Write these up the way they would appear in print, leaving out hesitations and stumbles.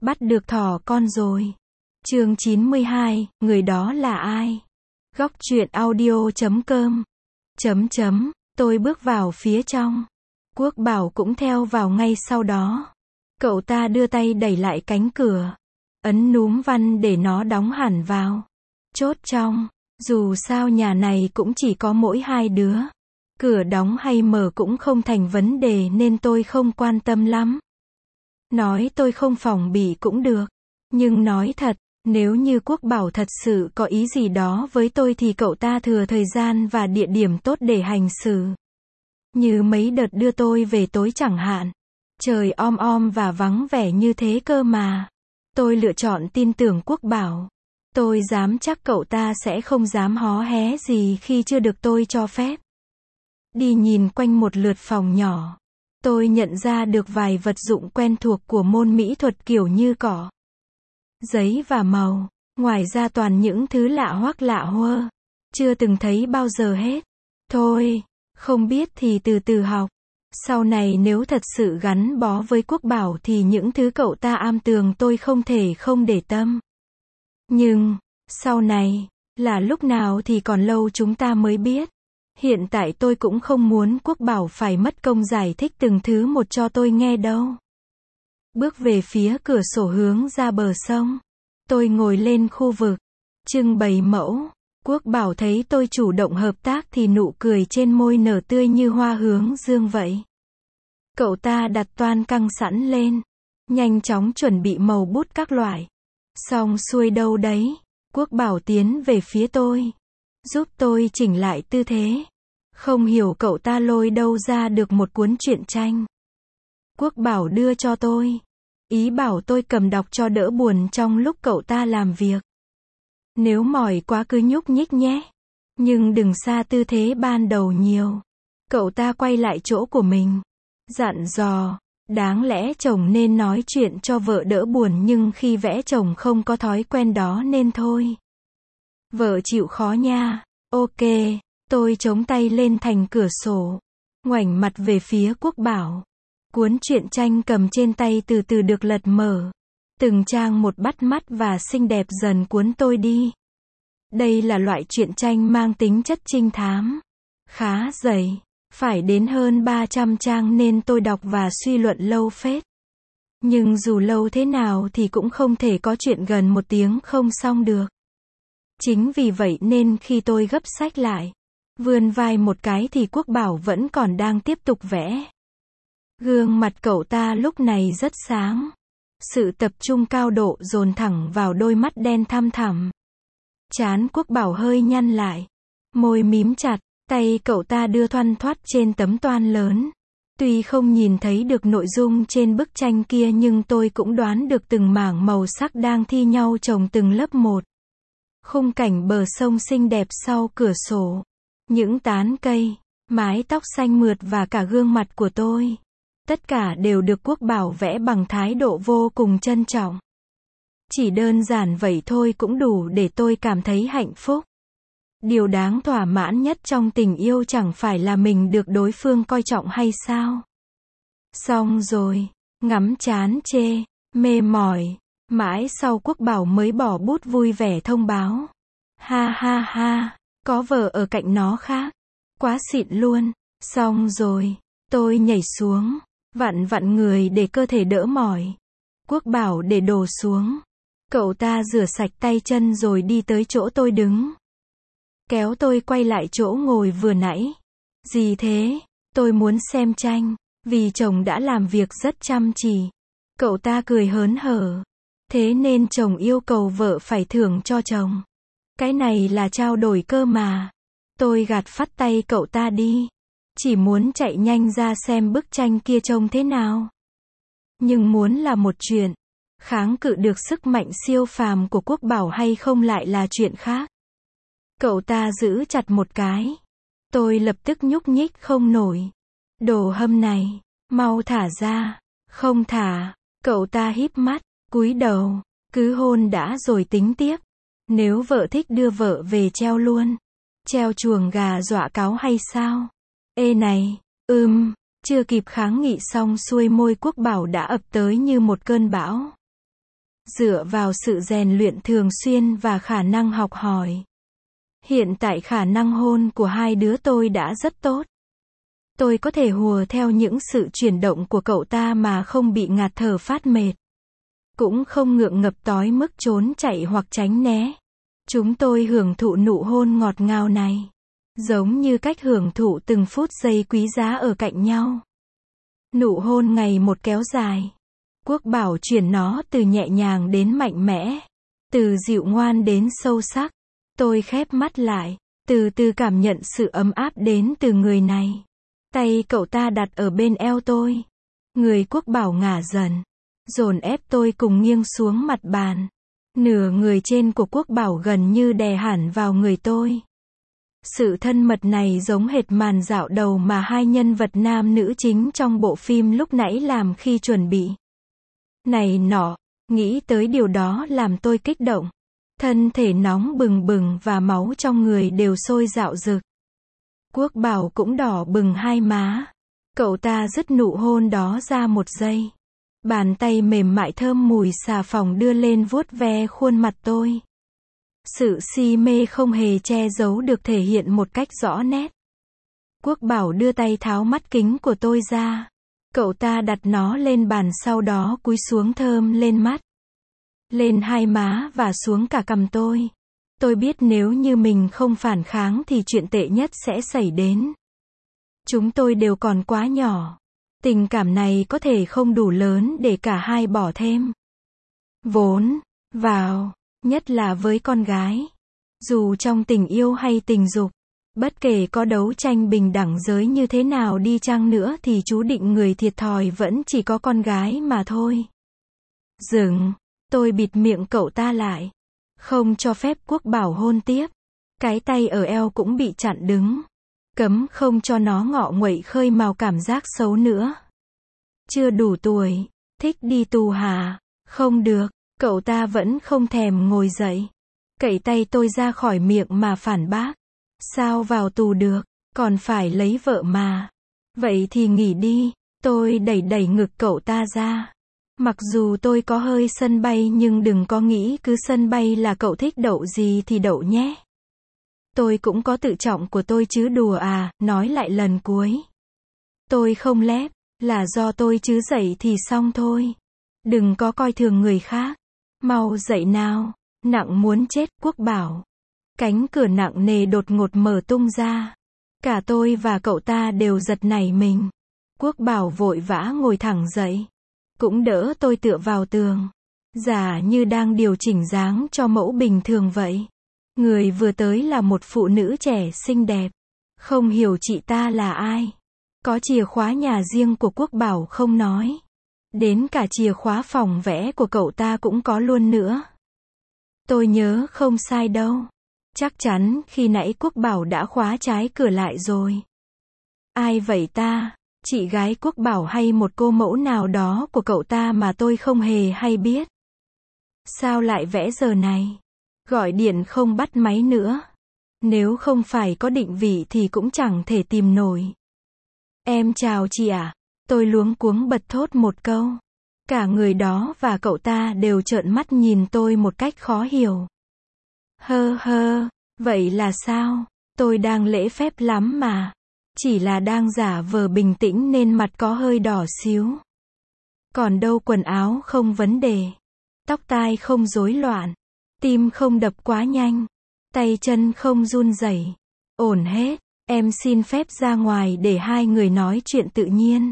Bắt được thỏ con rồi. Chương 92, người đó là ai? Góc truyện audio.com. Tôi bước vào phía trong. Quốc Bảo cũng theo vào ngay sau đó. Cậu ta đưa tay đẩy lại cánh cửa. Ấn núm văn để nó đóng hẳn vào. Chốt trong. Dù sao nhà này cũng chỉ có mỗi hai đứa. Cửa đóng hay mở cũng không thành vấn đề nên tôi không quan tâm lắm. Nói tôi không phòng bị cũng được. Nhưng nói thật, nếu như Quốc Bảo thật sự có ý gì đó với tôi thì cậu ta thừa thời gian và địa điểm tốt để hành xử. Như mấy đợt đưa tôi về tối chẳng hạn. Trời om và vắng vẻ như thế cơ mà. Tôi lựa chọn tin tưởng Quốc Bảo. Tôi dám chắc cậu ta sẽ không dám hó hé gì khi chưa được tôi cho phép. Đi nhìn quanh một lượt phòng nhỏ. Tôi nhận ra được vài vật dụng quen thuộc của môn mỹ thuật kiểu như cỏ, giấy và màu. Ngoài ra toàn những thứ lạ hoắc lạ huơ. Chưa từng thấy bao giờ hết. Thôi, không biết thì từ từ học. Sau này nếu thật sự gắn bó với Quốc Bảo thì những thứ cậu ta am tường tôi không thể không để tâm. Nhưng, sau này, là lúc nào thì còn lâu chúng ta mới biết. Hiện tại tôi cũng không muốn Quốc Bảo phải mất công giải thích từng thứ một cho tôi nghe đâu. Bước về phía cửa sổ hướng ra bờ sông. Tôi ngồi lên khu vực trưng bày mẫu. Quốc Bảo thấy tôi chủ động hợp tác thì nụ cười trên môi nở tươi như hoa hướng dương vậy. Cậu ta đặt toan căng sẵn lên. Nhanh chóng chuẩn bị màu bút các loại. Xong xuôi đâu đấy. Quốc Bảo tiến về phía tôi. Giúp tôi chỉnh lại tư thế. Không hiểu cậu ta lôi đâu ra được một cuốn truyện tranh. Quốc Bảo đưa cho tôi. Ý bảo tôi cầm đọc cho đỡ buồn trong lúc cậu ta làm việc. Nếu mỏi quá cứ nhúc nhích nhé. Nhưng đừng xa tư thế ban đầu nhiều. Cậu ta quay lại chỗ của mình. Dặn dò. Đáng lẽ chồng nên nói chuyện cho vợ đỡ buồn nhưng khi vẽ chồng không có thói quen đó nên thôi. Vợ chịu khó nha. Ok. Tôi chống tay lên thành cửa sổ. Ngoảnh mặt về phía Quốc Bảo. Cuốn truyện tranh cầm trên tay từ từ được lật mở. Từng trang một bắt mắt và xinh đẹp dần cuốn tôi đi. Đây là loại truyện tranh mang tính chất trinh thám. Khá dày. Phải đến hơn 300 trang nên tôi đọc và suy luận lâu phết. Nhưng dù lâu thế nào thì cũng không thể có chuyện gần 1 tiếng không xong được. Chính vì vậy nên khi tôi gấp sách lại, vươn vai một cái thì Quốc Bảo vẫn còn đang tiếp tục vẽ. Gương mặt cậu ta lúc này rất sáng. Sự tập trung cao độ dồn thẳng vào đôi mắt đen thăm thẳm. Trán Quốc Bảo hơi nhăn lại. Môi mím chặt, tay cậu ta đưa thoăn thoắt trên tấm toan lớn. Tuy không nhìn thấy được nội dung trên bức tranh kia nhưng tôi cũng đoán được từng mảng màu sắc đang thi nhau chồng từng lớp một. Khung cảnh bờ sông xinh đẹp sau cửa sổ. Những tán cây, mái tóc xanh mượt và cả gương mặt của tôi. Tất cả đều được Quốc Bảo vẽ bằng thái độ vô cùng trân trọng. Chỉ đơn giản vậy thôi cũng đủ để tôi cảm thấy hạnh phúc. Điều đáng thỏa mãn nhất trong tình yêu chẳng phải là mình được đối phương coi trọng hay sao? Xong rồi, ngắm chán chê, mê mỏi. Mãi sau Quốc Bảo mới bỏ bút vui vẻ thông báo. Ha ha ha, có vợ ở cạnh nó khác. Quá xịn luôn. Xong rồi, tôi nhảy xuống, vặn vặn người để cơ thể đỡ mỏi. Quốc Bảo để đồ xuống. Cậu ta rửa sạch tay chân rồi đi tới chỗ tôi đứng. Kéo tôi quay lại chỗ ngồi vừa nãy. Gì thế? Tôi muốn xem tranh, vì chồng đã làm việc rất chăm chỉ. Cậu ta cười hớn hở. Thế nên chồng yêu cầu vợ phải thưởng cho chồng. Cái này là trao đổi cơ mà. Tôi gạt phắt tay cậu ta đi. Chỉ muốn chạy nhanh ra xem bức tranh kia trông thế nào. Nhưng muốn là một chuyện. Kháng cự được sức mạnh siêu phàm của Quốc Bảo hay không lại là chuyện khác. Cậu ta giữ chặt một cái. Tôi lập tức nhúc nhích không nổi. Đồ hâm này, mau thả ra. Không thả. Cậu ta híp mắt, cúi đầu. Cứ hôn đã rồi tính tiếp. Nếu vợ thích đưa vợ về treo luôn. Treo chuồng gà dọa cáo hay sao? Ê này, chưa kịp kháng nghị xong xuôi môi Quốc Bảo đã ập tới như một cơn bão. dựa vào sự rèn luyện thường xuyên và khả năng học hỏi. Hiện tại khả năng hôn của hai đứa tôi đã rất tốt. Tôi có thể hùa theo những sự chuyển động của cậu ta mà không bị ngạt thở phát mệt. Cũng không ngượng ngập tối mức trốn chạy hoặc tránh né. Chúng tôi hưởng thụ nụ hôn ngọt ngào này. Giống như cách hưởng thụ từng phút giây quý giá ở cạnh nhau. Nụ hôn ngày một kéo dài. Quốc Bảo chuyển nó từ nhẹ nhàng đến mạnh mẽ. Từ dịu ngoan đến sâu sắc. Tôi khép mắt lại. Từ từ cảm nhận sự ấm áp đến từ người này. Tay cậu ta đặt ở bên eo tôi. Người Quốc Bảo ngả dần. Dồn ép tôi cùng nghiêng xuống mặt bàn. Nửa người trên của Quốc Bảo gần như đè hẳn vào người tôi. Sự thân mật này giống hệt màn dạo đầu mà hai nhân vật nam nữ chính trong bộ phim lúc nãy làm khi chuẩn bị. Này nọ, nghĩ tới điều đó làm tôi kích động. Thân thể nóng bừng bừng và máu trong người đều sôi dạo rực. Quốc Bảo cũng đỏ bừng hai má. Cậu ta dứt nụ hôn đó ra một giây. Bàn tay mềm mại thơm mùi xà phòng đưa lên vuốt ve khuôn mặt tôi. Sự si mê không hề che giấu được thể hiện một cách rõ nét. Quốc Bảo đưa tay tháo mắt kính của tôi ra. Cậu ta đặt nó lên bàn sau đó cúi xuống thơm lên mắt. Lên hai má và xuống cả cằm tôi. Tôi biết nếu như mình không phản kháng thì chuyện tệ nhất sẽ xảy đến. Chúng tôi đều còn quá nhỏ. Tình cảm này có thể không đủ lớn để cả hai bỏ thêm vốn vào, nhất là với con gái. Dù trong tình yêu hay tình dục, bất kể có đấu tranh bình đẳng giới như thế nào đi chăng nữa thì chú định người thiệt thòi vẫn chỉ có con gái mà thôi. Dừng, tôi bịt miệng cậu ta lại. Không cho phép Quốc Bảo hôn tiếp. Cái tay ở eo cũng bị chặn đứng. Cấm không cho nó ngọ nguậy khơi mào cảm giác xấu nữa. Chưa đủ tuổi, thích đi tù hả? Không được, cậu ta vẫn không thèm ngồi dậy. Cậy tay tôi ra khỏi miệng mà phản bác. Sao vào tù được, còn phải lấy vợ mà. Vậy thì nghỉ đi, tôi đẩy đẩy ngực cậu ta ra. Mặc dù tôi có hơi sân bay nhưng đừng có nghĩ cứ sân bay là cậu thích đậu gì thì đậu nhé. Tôi cũng có tự trọng của tôi chứ đùa à, nói lại lần cuối. Tôi không lép, là do tôi chứ dậy thì xong thôi. Đừng có coi thường người khác. Mau dậy nào, nặng muốn chết. Quốc Bảo. Cánh cửa nặng nề đột ngột mở tung ra. Cả tôi và cậu ta đều giật nảy mình. Quốc Bảo vội vã ngồi thẳng dậy. Cũng đỡ tôi tựa vào tường. Giả như đang điều chỉnh dáng cho mẫu bình thường vậy. Người vừa tới là một phụ nữ trẻ xinh đẹp. Không hiểu chị ta là ai. Có chìa khóa nhà riêng của Quốc Bảo không nói. Đến cả chìa khóa phòng vẽ của cậu ta cũng có luôn nữa. Tôi nhớ không sai đâu. Chắc chắn khi nãy Quốc Bảo đã khóa trái cửa lại rồi. Ai vậy ta? Chị gái Quốc Bảo hay một cô mẫu nào đó của cậu ta mà tôi không hề hay biết? Sao lại vẽ giờ này? Gọi điện không bắt máy nữa. Nếu không phải có định vị thì cũng chẳng thể tìm nổi. Em chào chị ạ. Tôi luống cuống bật thốt một câu. Cả người đó và cậu ta đều trợn mắt nhìn tôi một cách khó hiểu. Hơ hơ, vậy là sao? Tôi đang lễ phép lắm mà. Chỉ là đang giả vờ bình tĩnh nên mặt có hơi đỏ xíu. Còn đâu quần áo không vấn đề. Tóc tai không rối loạn. Tim không đập quá nhanh. Tay chân không run rẩy. Ổn hết. Em xin phép ra ngoài để hai người nói chuyện tự nhiên.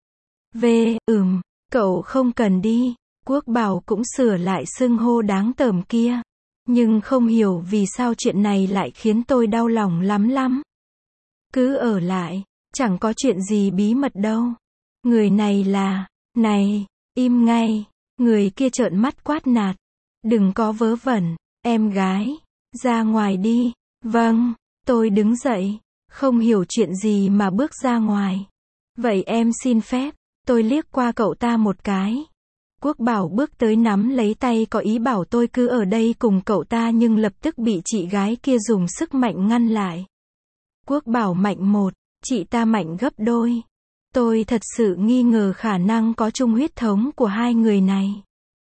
Cậu không cần đi. Quốc Bảo cũng sửa lại xưng hô đáng tởm kia. Nhưng không hiểu vì sao chuyện này lại khiến tôi đau lòng lắm. Cứ ở lại, chẳng có chuyện gì bí mật đâu. Người này là, này, im ngay. Người kia trợn mắt quát nạt. Đừng có vớ vẩn, em gái, ra ngoài đi. Vâng, tôi đứng dậy, không hiểu chuyện gì mà bước ra ngoài. Vậy em xin phép, tôi liếc qua cậu ta một cái. Quốc Bảo bước tới nắm lấy tay có ý bảo tôi cứ ở đây cùng cậu ta nhưng lập tức bị chị gái kia dùng sức mạnh ngăn lại. Quốc Bảo mạnh một, chị ta mạnh gấp đôi. Tôi thật sự nghi ngờ khả năng có chung huyết thống của hai người này.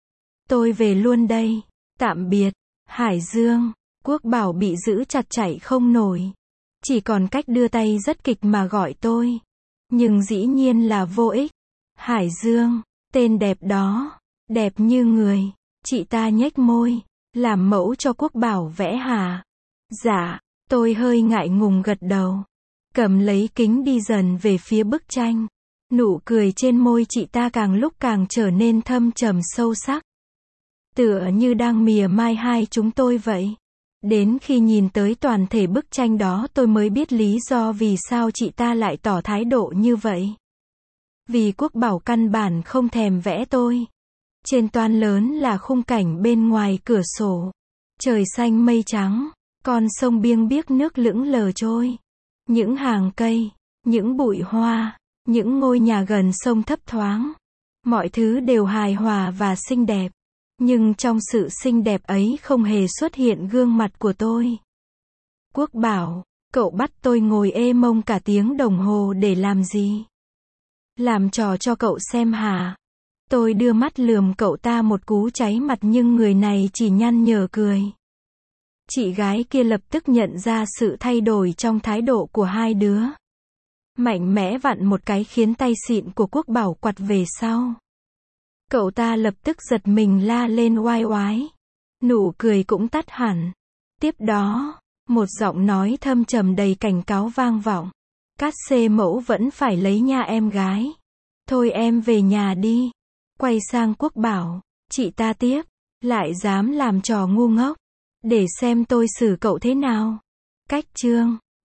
Tôi về luôn đây. Tạm biệt. Hải Dương. Quốc Bảo bị giữ chặt chạy không nổi. Chỉ còn cách đưa tay rất kịch mà gọi tôi. Nhưng dĩ nhiên là vô ích. Hải Dương. Tên đẹp đó. Đẹp như người. Chị ta nhếch môi. Làm mẫu cho Quốc Bảo vẽ hả? Dạ. Tôi hơi ngại ngùng gật đầu. Cầm lấy kính đi dần về phía bức tranh. Nụ cười trên môi chị ta càng lúc càng trở nên thâm trầm sâu sắc. Tựa như đang mỉa mai hai chúng tôi vậy. Đến khi nhìn tới toàn thể bức tranh đó tôi mới biết lý do vì sao chị ta lại tỏ thái độ như vậy. Vì Quốc Bảo căn bản không thèm vẽ tôi. Trên toan lớn là khung cảnh bên ngoài cửa sổ. Trời xanh mây trắng, con sông biêng biếc nước lững lờ trôi. Những hàng cây, những bụi hoa, những ngôi nhà gần sông thấp thoáng. Mọi thứ đều hài hòa và xinh đẹp. Nhưng trong sự xinh đẹp ấy không hề xuất hiện gương mặt của tôi. Quốc Bảo, cậu bắt tôi ngồi ê mông cả tiếng đồng hồ để làm gì? Làm trò cho cậu xem hả? Tôi đưa mắt lườm cậu ta một cú cháy mặt nhưng người này chỉ nhăn nhở cười. Chị gái kia lập tức nhận ra sự thay đổi trong thái độ của hai đứa. Mạnh mẽ vặn một cái khiến tay xịn của Quốc Bảo quặt về sau. Cậu ta lập tức giật mình la lên oai oái. Nụ cười cũng tắt hẳn. Tiếp đó, một giọng nói thâm trầm đầy cảnh cáo vang vọng. Cát xê mẫu vẫn phải lấy nha em gái. Thôi em về nhà đi. Quay sang Quốc Bảo, chị ta tiếp. Lại dám làm trò ngu ngốc. Để xem tôi xử cậu thế nào. Cách chương